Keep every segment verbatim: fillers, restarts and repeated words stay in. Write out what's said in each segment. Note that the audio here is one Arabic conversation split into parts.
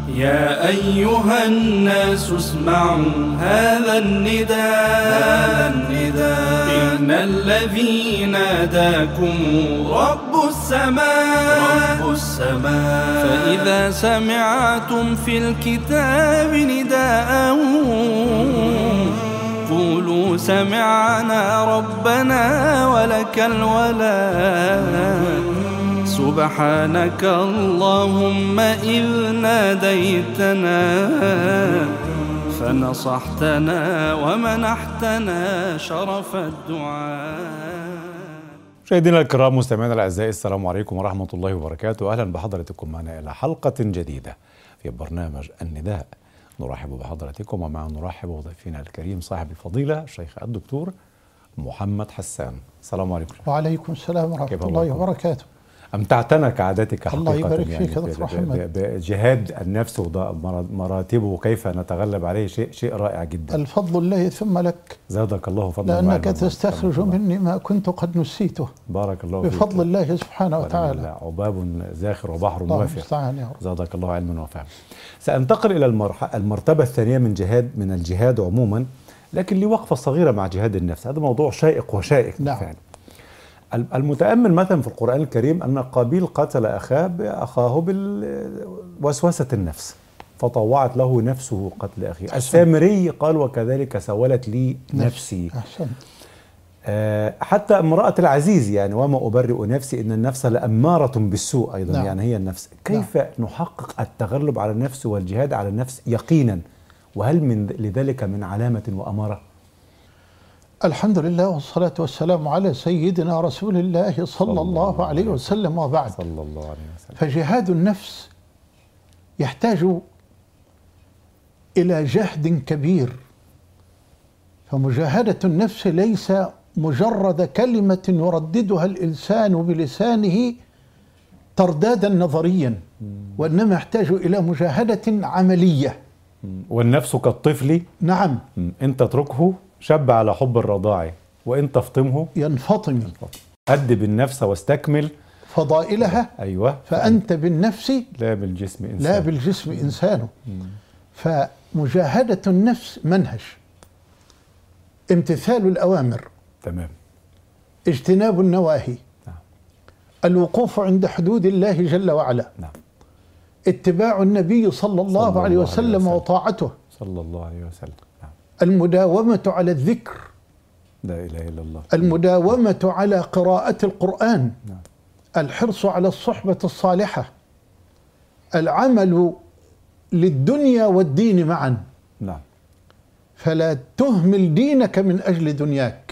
يا أيها الناس اسمعوا هذا النداء إن الذي ناداكم رب السماء رب السماء فإذا سمعتم في الكتاب نداء قولوا سمعنا ربنا ولك الولاء سبحانك اللهم إذ ناديتنا فنصحتنا ومنحتنا شرف الدعاء. مشاهدينا الكرام مستمعينا الاعزاء، السلام عليكم ورحمه الله وبركاته. اهلا بحضراتكم معنا الى حلقه جديده في برنامج النداء. نرحب بحضراتكم ومع نرحب بضيفنا الكريم صاحب الفضيله الشيخ الدكتور محمد حسان. السلام عليكم. وعليكم السلام ورحمه الله وبركاته. أمتعتنا كعادتك الله حقيقة. يبارك يعني فيك دكتور محمد. بجهاد النفس ومراتبه وكيف نتغلب عليه شيء شيء رائع جدا. الفضل الله ثم لك. زادك الله فضلا. لأنك تستخرج مني ما كنت قد نسيته. بارك الله فيك. بفضل الله سبحانه وتعالى. عباب زاخر وبحر الله وافر. المستعان يا رب. زادك الله علما وفهما. سأنتقل إلى المرحلة المرتبة الثانية من جهاد من الجهاد عموما، لكن لي وقفة صغيرة مع جهاد النفس. هذا موضوع شائق وشائك. نعم. فعلا. المتأمل مثلا في القرآن الكريم أن قابيل قتل أخاه أخاه بالوسوسة النفس فطوعت له نفسه قتل أخيه. السامري قال وكذلك سولت لي نفسي. أحسنت. أه حتى امرأة العزيز يعني وما أبرئ نفسي إن النفس لأمارة بالسوء أيضا. نعم. يعني هي النفس. كيف نعم. نحقق التغلب على النفس والجهاد على النفس يقينا، وهل من لذلك من علامة وأمارة؟ الحمد لله والصلاة والسلام على سيدنا رسول الله صلى, صلى الله عليه وسلم وبعد. صلى الله عليه وسلم. فجهاد النفس يحتاج إلى جهد كبير. فمجاهدة النفس ليس مجرد كلمة يرددها الإنسان بلسانه تردادا نظريا، وإنما يحتاج إلى مجاهدة عملية. والنفس كالطفل. نعم. إن تتركه شب على حب الرضاع وإن تفطمه ينفطم. أدب النفس واستكمل فضائلها. أيوة. فأنت بالنفس لا بالجسم إنسان. لا بالجسم إنسان. فمجاهدة النفس منهج. امتثال الأوامر. تمام. اجتناب النواهي. نعم. الوقوف عند حدود الله جل وعلا. نعم. اتباع النبي صلى الله, صلى الله عليه وسلم, وسلم وطاعته صلى الله عليه وسلم. نعم. المداومة على الذكر. لا إله إلا الله. المداومة على قراءة القرآن. نعم. الحرص على الصحبة الصالحة. العمل للدنيا والدين معا. نعم. فلا تهمل دينك من أجل دنياك.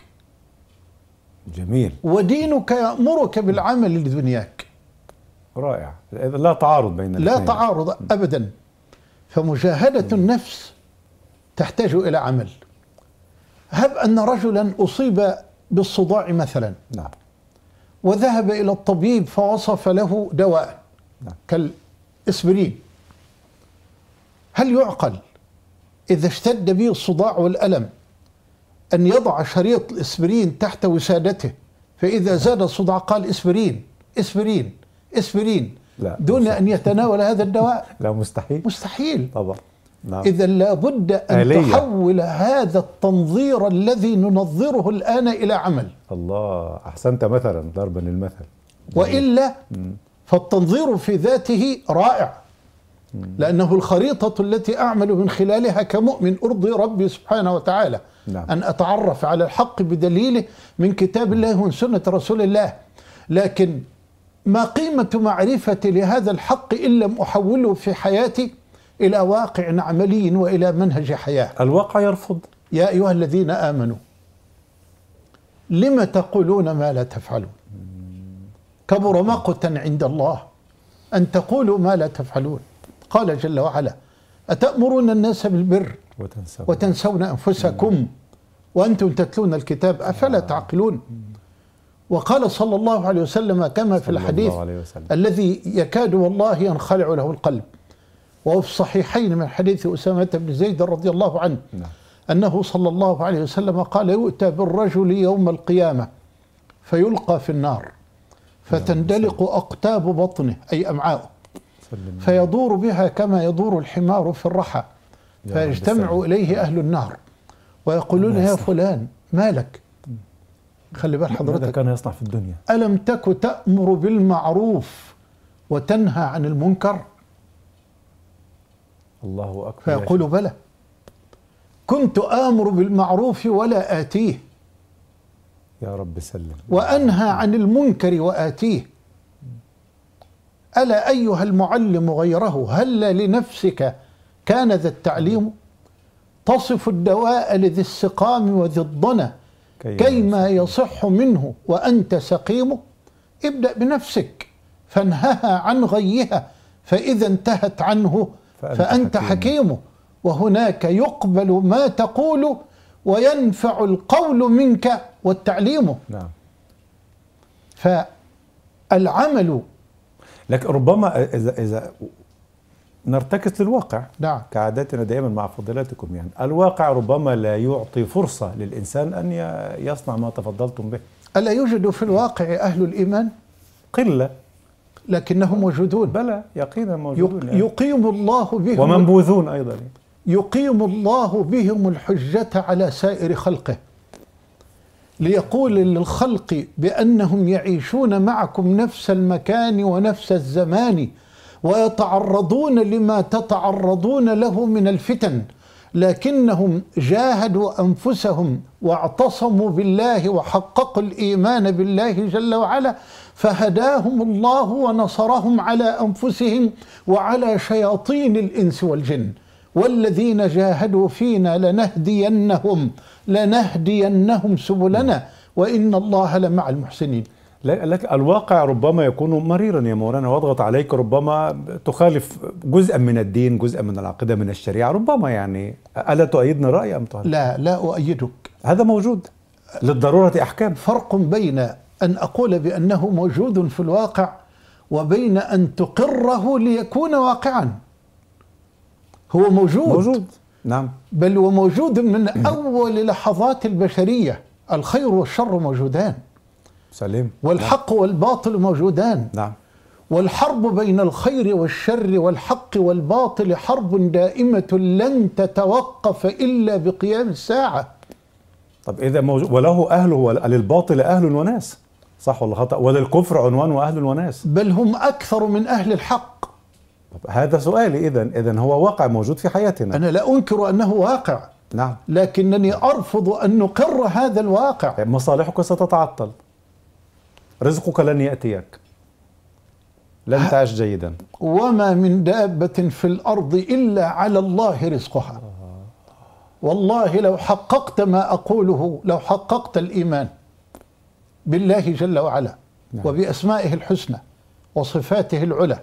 جميل. ودينك يأمرك بالعمل لدنياك. رائع. لا تعارض بين الاثنين. لا تعارض أبدا. فمجاهدة النفس تحتاج إلى عمل. هب أن رجلا أصيب بالصداع مثلا. نعم. وذهب إلى الطبيب فوصف له دواء. نعم. كالإسبرين. هل يعقل إذا اشتد به الصداع والألم أن يضع شريط الإسبرين تحت وسادته، فإذا زاد الصداع قال إسبرين إسبرين إسبرين لا. دون مستحيل. أن يتناول هذا الدواء؟ لا مستحيل. مستحيل طبعا. نعم. إذا لابد أن آلية. تحول هذا التنظير الذي ننظره الآن إلى عمل. الله، أحسنت مثلا ضربا المثل. وإلا فالتنظير في ذاته رائع، لأنه الخريطة التي أعمل من خلالها كمؤمن أرضي ربي سبحانه وتعالى. نعم. أن أتعرف على الحق بدليله من كتاب الله ومن سنة رسول الله. لكن ما قيمة معرفتي لهذا الحق إن لم أحوله في حياتي إلى واقع عملي وإلى منهج حياة؟ الواقع يرفض. يا أيها الذين آمنوا لم تقولون ما لا تفعلون كبر مقتا عند الله أن تقولوا ما لا تفعلون. قال جل وعلا أتأمرون الناس بالبر وتنسون, وتنسون أنفسكم وأنتم تتلون الكتاب أفلا تعقلون. وقال صلى الله عليه وسلم كما في الحديث الذي يكاد والله ينخلع له القلب، وهو في الصحيحين من حديث أسامة بن زيد رضي الله عنه أنه صلى الله عليه وسلم قال يؤتى بالرجل يوم القيامة فيلقى في النار فتندلق أقتاب بطنه أي أمعاؤه فيدور بها كما يدور الحمار في الرحى، فيجتمع إليه أهل النار ويقولون يا فلان ما لك؟ خلي بال حضرتك، ماذا كان يصنع في الدنيا؟ ألم تك تأمر بالمعروف وتنهى عن المنكر؟ الله أكبر. فيقول بلى، كنت آمر بالمعروف ولا آتيه، يا رب سلم، وأنهى عن المنكر وآتيه. ألا أيها المعلم غيره، هل لنفسك كان ذا التعليم؟ تصف الدواء لذي السقام وذي الضنى كيما يصح منه وأنت سقيم. ابدأ بنفسك فانهها عن غيها، فإذا انتهت عنه فأنت, فأنت حكيم. حكيم. وهناك يقبل ما تقول وينفع القول منك والتعليم. نعم. فالعمل، لكن ربما إذا إذا نرتكز للواقع، نعم، كعادتنا دائما مع فضيلتكم، يعني الواقع ربما لا يعطي فرصة للإنسان أن يصنع ما تفضلتم به. ألا يوجد في الواقع أهل الإيمان؟ قلة، لكنهم موجودون. بلى يقينا موجودون، يعني. يقيم الله بهم ومنبوذون أيضا، يقيم الله بهم الحجة على سائر خلقه، ليقول للخلق بأنهم يعيشون معكم نفس المكان ونفس الزمان ويتعرضون لما تتعرضون له من الفتن، لكنهم جاهدوا أنفسهم واعتصموا بالله وحققوا الإيمان بالله جل وعلا، فهداهم الله ونصرهم على أنفسهم وعلى شياطين الإنس والجن. والذين جاهدوا فينا لنهدينهم لنهدينهم سبلنا وإن الله لمع المحسنين. لكن الواقع ربما يكون مريرا يا مولانا، واضغط عليك، ربما تخالف جزءا من الدين، جزءا من العقيدة، من الشريعة، ربما يعني. ألا تؤيدني الرأي أم تعرف؟ لا لا أؤيدك، هذا موجود للضرورة أحكام. فرق بين أن أقول بأنه موجود في الواقع وبين أن تقره ليكون واقعا. هو موجود موجود نعم، بل وموجود من أول لحظات البشرية. الخير والشر موجودان، سليم، والحق نعم. والباطل موجودان، نعم. والحرب بين الخير والشر والحق والباطل حرب دائمة لن تتوقف إلا بقيام الساعة. طب إذا موجود وله أهله، وللباطل أهل وناس، صح ولا خطأ؟ وللكفر عنوان وأهل وناس، بل هم أكثر من أهل الحق. طب هذا سؤالي، إذن إذن هو واقع موجود في حياتنا. أنا لا أنكر أنه واقع، نعم، لكنني أرفض أن نقر هذا الواقع. مصالحك ستتعطل، رزقك لن يأتيك، لن تعيش جيدا. وما من دابة في الأرض إلا على الله رزقها. والله لو حققت ما أقوله، لو حققت الإيمان بالله جل وعلا نعم. وبأسمائه الحسنى وصفاته العلى،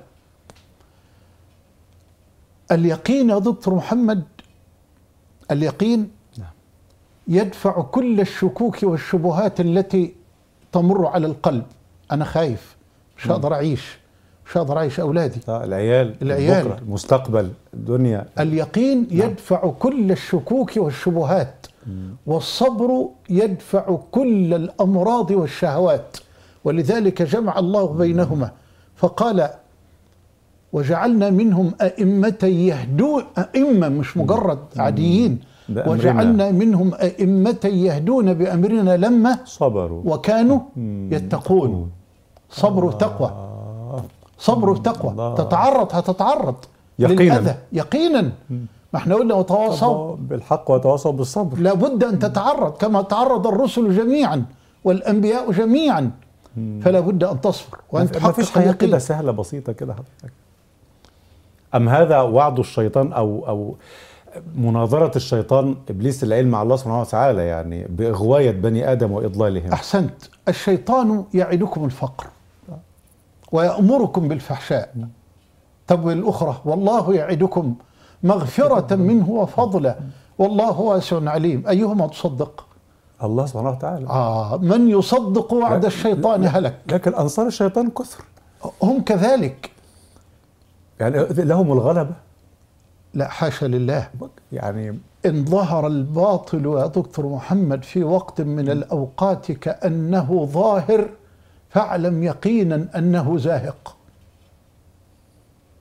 اليقين يا دكتور محمد، اليقين نعم. يدفع كل الشكوك والشبهات التي تمر على القلب. أنا خايف، مش هقدر أعيش، مش هقدر أعيش أولادي، العيال العيال بكرة، المستقبل، الدنيا. اليقين نعم. يدفع كل الشكوك والشبهات، مم. والصبر يدفع كل الأمراض والشهوات. ولذلك جمع الله بينهما فقال وجعلنا منهم أئمة يهدون، أئمة مش مجرد عاديين، وجعلنا منهم أئمة يهدون بأمرنا لما صبروا وكانوا يتقون. صبر وتقوى، صبر وتقوى. تتعرض هتتعرض يقينا للأذى يقينا. ما احنا قلنا وتواصوا بالحق وتواصوا بالصبر. لابد أن تتعرض كما تعرض الرسل جميعا والأنبياء جميعا، فلا بد أن تصبر وأن تحقق. ما فيش حياة كده سهلة بسيطة كده حضرتك؟ أم هذا وعد الشيطان أو أو مناظرة الشيطان إبليس العلم مع الله سبحانه وتعالى، يعني بإغواية بني آدم وإضلالهم؟ أحسنت. الشيطان يعدكم الفقر ويأمركم بالفحشاء. طب الأخرى والله يعدكم مغفرة منه وفضلا والله واسع عليم. أيهما تصدق؟ الله سبحانه وتعالى. آه من يصدق وعد الشيطان هلك. لكن أنصار الشيطان كثر، هم كذلك، يعني لهم الغلبة. لا حاشا لله. يعني إن ظهر الباطل يا دكتور محمد في وقت من الأوقات كأنه ظاهر، فاعلم يقينا أنه زاهق.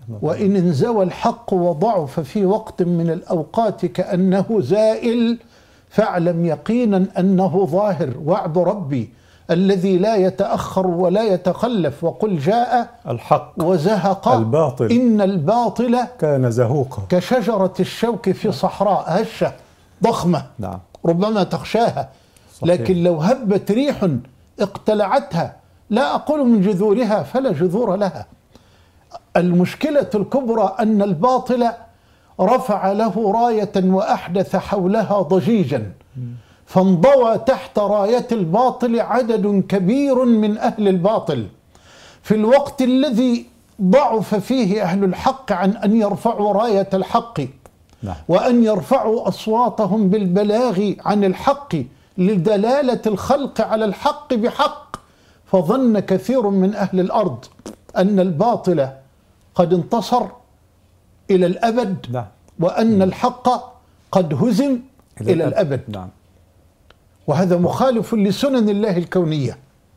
وإن انزوى الحق وضعف في وقت من الأوقات كأنه زائل فاعلم يقينا أنه ظاهر. وعد ربي الذي لا يتأخر ولا يتخلف، وقل جاء الحق وزهق الباطل إن الباطل كان زهوقا كشجرة الشوك في صحراء هشة ضخمة نعم ربما تخشاها، صحيح. لكن لو هبت ريح اقتلعتها، لا أقول من جذورها فلا جذور لها. المشكلة الكبرى أن الباطل رفع له راية وأحدث حولها ضجيجا، فانضوى تحت راية الباطل عدد كبير من أهل الباطل في الوقت الذي ضعف فيه أهل الحق عن أن يرفعوا راية الحق نعم. وأن يرفعوا أصواتهم بالبلاغ عن الحق لدلالة الخلق على الحق بحق. فظن كثير من أهل الأرض أن الباطل قد انتصر إلى الأبد نعم. وأن الحق قد هزم إلى, إلى الأبد نعم. وهذا مخالف لسنن الله الكونية.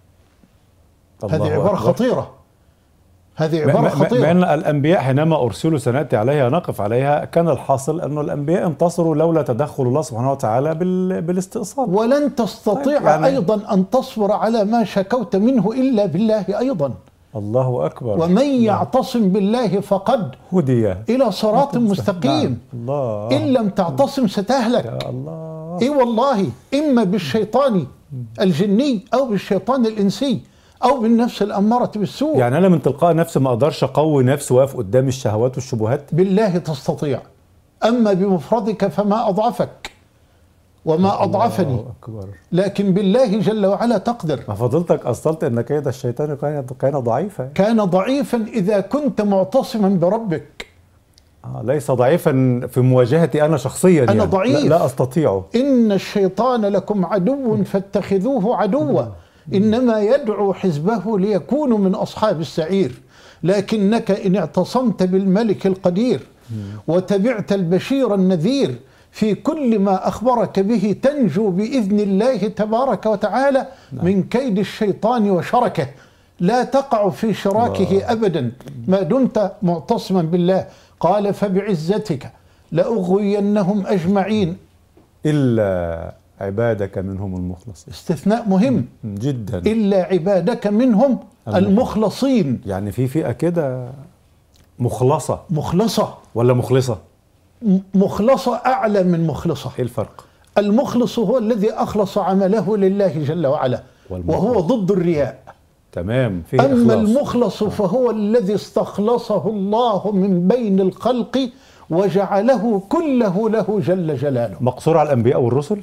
هذه عبارة أكبر. خطيرة هذه عبارة خطيرة. بأن الأنبياء حينما أرسلوا سنأتي عليها نقف عليها، كان الحاصل أن الأنبياء انتصروا لولا تدخل الله سبحانه وتعالى بالاستئصال. ولن تستطيع يعني أيضا أن تصبر على ما شكوت منه إلا بالله أيضا. الله أكبر. ومن يعتصم بالله فقد هدي إلى صراط مستقيم. الله. إن لم تعتصم ستهلك. يا الله. إي والله، إما بالشيطان الجني أو بالشيطان الإنسي أو بالنفس الأمارة بالسوء. يعني أنا من تلقاء نفسي ما أقدرش أقوي نفسي واقف قدام الشهوات والشبهات؟ بالله تستطيع، أما بمفردك فما أضعفك وما أضعفني، لكن بالله جل وعلا تقدر. ما فضلتك أصلت أن كيد الشيطان كان ضعيفا كان ضعيفا إذا كنت معتصما بربك. آه ليس ضعيفا في مواجهتي أنا شخصيا، أنا يعني ضعيف لا, لا أستطيع. إن الشيطان لكم عدو فاتخذوه عدوا، إنما يدعو حزبه ليكونوا من أصحاب السعير. لكنك إن اعتصمت بالملك القدير وتبعت البشير النذير في كل ما أخبرك به تنجو بإذن الله تبارك وتعالى من كيد الشيطان وشركه. لا تقع في شراكه أبدا ما دمت معتصما بالله. قال فبعزتك لأغوينهم أجمعين إلا عبادك منهم المخلصين. استثناء مهم جدا. إلا عبادك منهم المخلصين. يعني في فئة كده مخلصة مخلصة ولا مخلصة؟ مخلصة أعلى من مخلصة. إيه الفرق؟ المخلص هو الذي أخلص عمله لله جل وعلا، وهو ضد الرياء. تمام. فيه أما إخلاص. المخلص فهو الذي استخلصه الله من بين الخلق وجعله كله له جل جلاله. مقصور على الأنبياء والرسل؟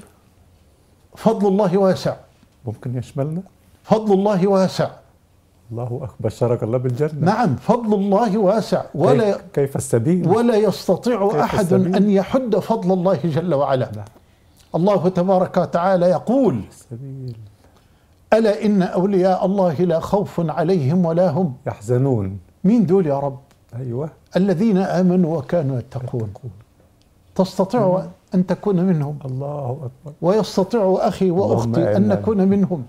فضل الله واسع. ممكن يشملنا؟ فضل الله واسع. الله أكبر. بشرك الله بالجنة. نعم، فضل الله واسع. ولا كيف, كيف السبيل؟ ولا يستطيع أحد السبيل؟ أن يحد فضل الله جل وعلا. لا. الله تبارك وتعالى يقول السبيل. ألا إن أولياء الله لا خوف عليهم ولا هم يحزنون. مين دول يا رب؟ أيوة. الذين آمنوا وكانوا يتقون. تستطيع مم. أن تكون منهم. الله أكبر. ويستطيع أخي وأختي أن نكون منهم.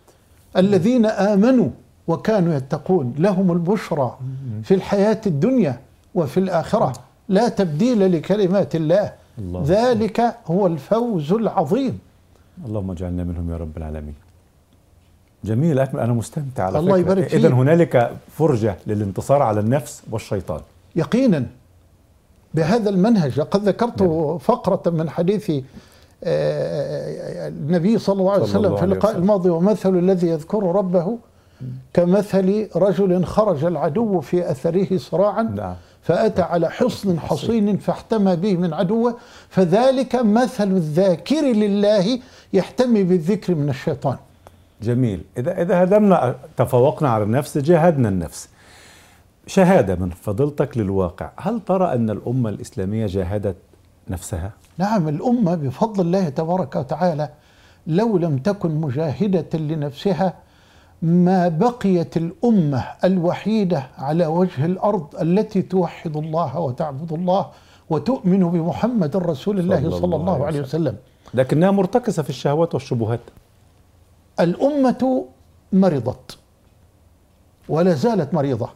الذين آمنوا وكانوا يتقون لهم البشرى في الحياة الدنيا وفي الآخرة، لا تبديل لكلمات الله. الله. ذلك هو الفوز العظيم. اللهم اجعلنا منهم يا رب العالمين. جميل. أكمل. أنا مستمتع على الله يبارك فيك. إذن هنالك فرجة للانتصار على النفس والشيطان يقينا بهذا المنهج. لقد ذكرت جميل. فقرة من حديث النبي صلى الله عليه وسلم في اللقاء الماضي: ومثل الذي يذكر ربه كمثل رجل خرج العدو في أثره صراعا نعم. فأتى على حصن حصين فاحتمى به من عدوه، فذلك مثل الذاكر لله يحتمي بالذكر من الشيطان. جميل. إذا إذا هدمنا تفوقنا على النفس جاهدنا النفس. شهادة من فضيلتك للواقع، هل ترى أن الأمة الإسلامية جاهدت نفسها؟ نعم، الأمة بفضل الله تبارك وتعالى لو لم تكن مجاهدة لنفسها ما بقيت الأمة الوحيدة على وجه الأرض التي توحد الله وتعبد الله وتؤمن بمحمد رسول الله صلى الله عليه وسلم، لكنها مرتكزة في الشهوات والشبهات. الأمة مرضت ولا زالت مريضة.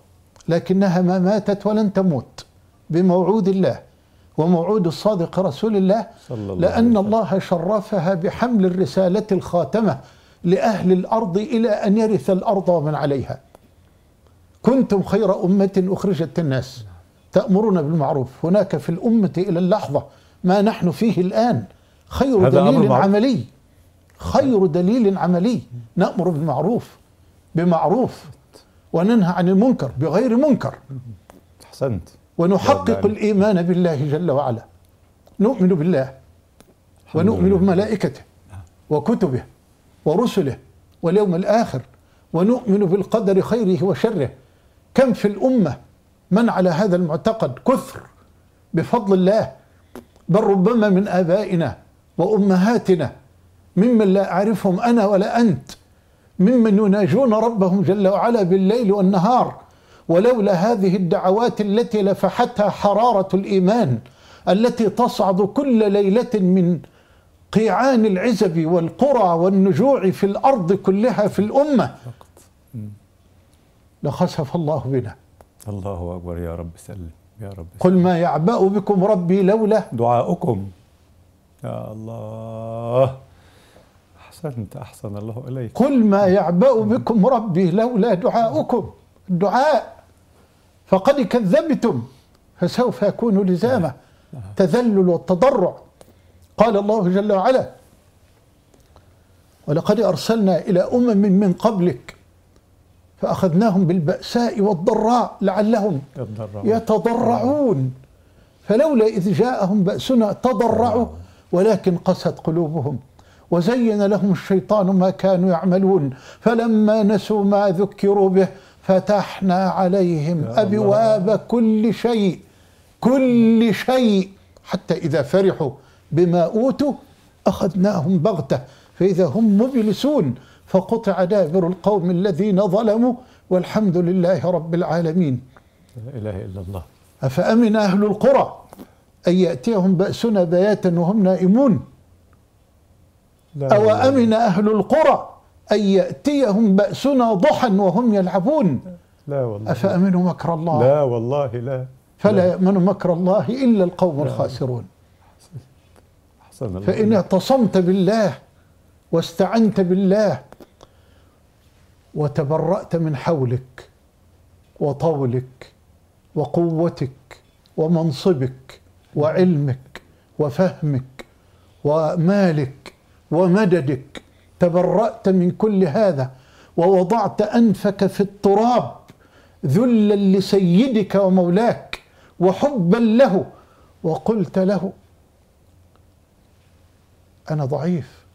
لكنها ما ماتت ولن تموت بموعود الله وموعود الصادق رسول الله، لأن الله شرفها بحمل الرسالة الخاتمة لأهل الأرض إلى أن يرث الأرض ومن عليها. كنتم خير أمة أخرجت الناس تأمرون بالمعروف. هناك في الأمة إلى اللحظة ما نحن فيه الآن خير دليل عملي، خير دليل عملي. نأمر بالمعروف بمعروف وننهى عن المنكر بغير منكر. أحسنت. ونحقق الإيمان بالله جل وعلا، نؤمن بالله ونؤمن بملائكته وكتبه ورسله واليوم الآخر، ونؤمن بالقدر خيره وشره. كم في الأمة من على هذا المعتقد كثر بفضل الله، بل ربما من آبائنا وأمهاتنا ممن لا أعرفهم أنا ولا أنت، ممن يناجون ربهم جل وعلا بالليل والنهار. ولولا هذه الدعوات التي لفحتها حرارة الإيمان التي تصعد كل ليلة من قيعان العزب والقرى والنجوع في الأرض كلها في الأمة، لخسف الله بنا. الله أكبر. يا رب سلم يا رب. قل ما يعبأ بكم ربي لولا دعاؤكم. يا الله أحسنت، أحسن الله إليك. قل ما يعبأ بكم ربي لولا دعاؤكم. الدعاء فقد كذبتم فسوف يكون لزامه. تذلل والتضرع. قال الله جل وعلا: ولقد أرسلنا إلى أمم من قبلك فأخذناهم بالبأساء والضراء لعلهم يتضرعون فلولا إذ جاءهم بأسنا تضرعوا ولكن قست قلوبهم وزين لهم الشيطان ما كانوا يعملون فلما نسوا ما ذكروا به فتحنا عليهم أبواب كل شيء كل شيء حتى إذا فرحوا بما أوتوا أخذناهم بغتة فإذا هم مبلسون فقطع دابر القوم الذين ظلموا والحمد لله رب العالمين. لا إله إلا الله. أفأمن أهل القرى أن يأتيهم بأسنا بياتا وهم نائمون أو أمن أهل القرى أن يأتيهم بأسنا ضحى وهم يلعبون. لا والله. أفأمنوا مكر الله. لا والله لا. فلا يأمن مكر الله إلا القوم لا. الخاسرون. أحسن الله. فإن اعتصمت بالله واستعنت بالله وتبرأت من حولك وطولك وقوتك ومنصبك وعلمك وفهمك ومالك ومددك، تبرأت من كل هذا ووضعت أنفك في التراب ذلا لسيدك ومولاك وحبا له وقلت له: أنا ضعيف،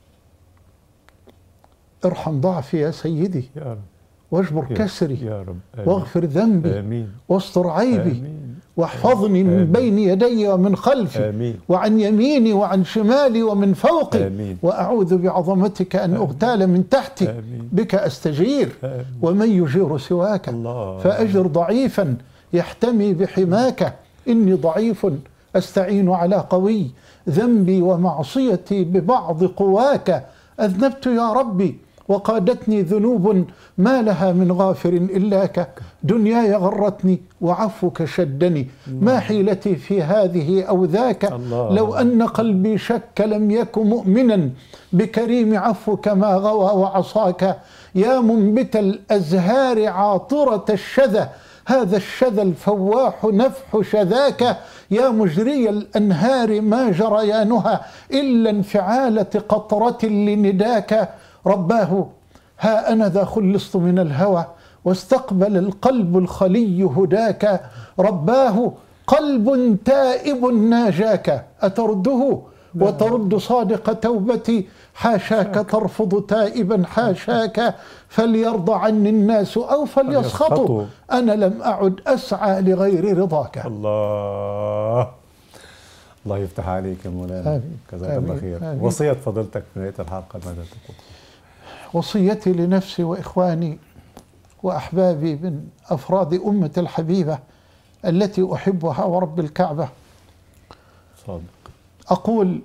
ارحم ضعفي يا سيدي يا رب، واجبر يا كسري يا رب، واغفر ذنبي، آمين، واستر عيبي، آمين، واحفظني من آمين، بين يدي ومن خلفي، آمين، وعن يميني وعن شمالي ومن فوقي، آمين، وأعوذ بعظمتك أن آمين، أغتال من تحتي، آمين، بك أستجير، آمين، ومن يجير سواك، الله، فأجر ضعيفا يحتمي بحماك، إني ضعيف أستعين على قوي، ذنبي ومعصيتي ببعض قواك، أذنبت يا ربي وقادتني ذنوب ما لها من غافر إلاك، دنياي غرتني وعفوك شدني، ما حيلتي في هذه أو ذاك، لو أن قلبي شك لم يك مؤمنا بكريم عفوك ما غوى وعصاك، يا منبت الأزهار عاطرة الشذا، هذا الشذا الفواح نفح شذاك، يا مجري الأنهار ما جريانها إلا انفعالة قطرة لنداك، رباه ها أنا ذا خلصت من الهوى واستقبل القلب الخلي هداك، رباه قلب تائب ناجاك، أترده وترد صادق توبتي، حاشاك ترفض تائبا حاشاك، فليرضى عني الناس أو فليسخطوا، أنا لم أعد أسعى لغير رضاك. الله الله يفتح عليك يا مولانا، جزاك الله خير. وصية فضيلتك في نهاية الحلقة ماذا تقول؟ وصيتي لنفسي وإخواني وأحبابي من أفراد أمة الحبيبة التي أحبها ورب الكعبة، صادق، أقول: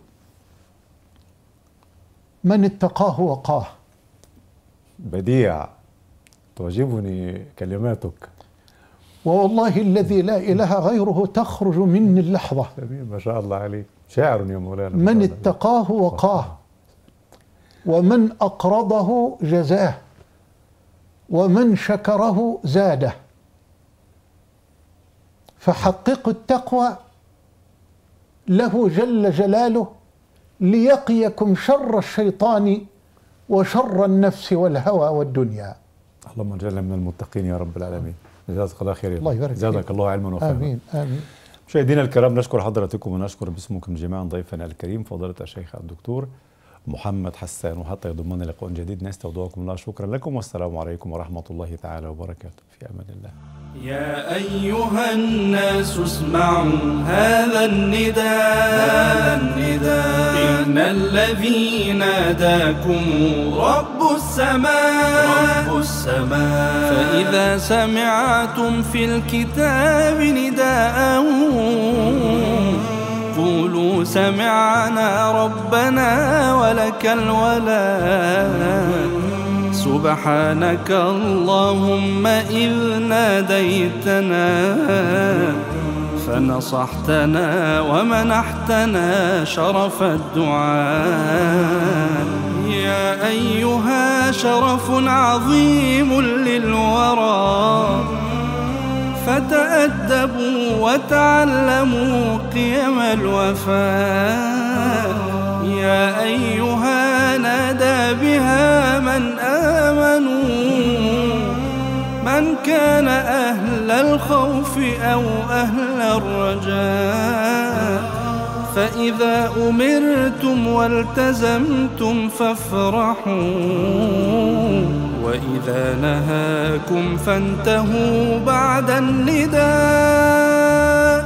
من اتقاه وقاه. بديع، تعجبني كلماتك. ووالله الذي لا إله غيره تخرج مني اللحظة. ما شاء الله عليك، شاعر يا مولانا. من اتقاه وقاه، ومن أقرضه جزاه، ومن شكره زاده. فحققوا التقوى له جل جلاله ليقيكم شر الشيطان وشر النفس والهوى والدنيا. اللهم اجعلنا من المتقين يا رب العالمين. جزاك الله خير. الله يبارك فيك. زادك الله علما وفهما. آمين آمين. مشاهدينا الكرام، نشكر حضراتكم ونشكر باسمكم جميعا ضيفنا الكريم فضيلة الشيخ الدكتور محمد حسان، وحتى يضمنا لقاء جديد نستودعكم الله. شكرا لكم والسلام عليكم ورحمة الله تعالى وبركاته. في أمان الله. يا أيها الناس اسمعوا هذا النداء، النداء إن الذي ناداكم رب السماء، رب السماء. فإذا سمعتم في الكتاب نداءه قولوا سمعنا ربنا ولك الولاء. سبحانك اللهم إذ ناديتنا فنصحتنا ومنحتنا شرف الدعاء. يا أيها شرف عظيم للورى فتأدبوا وتعلموا قيم الوفاء. يا أيها نادى بها من آمنوا، من كان أهل الخوف أو أهل الرجاء. فإذا أمرتم والتزمتم فافرحوا، وإذا نهاكم فانتهوا بعد النداء.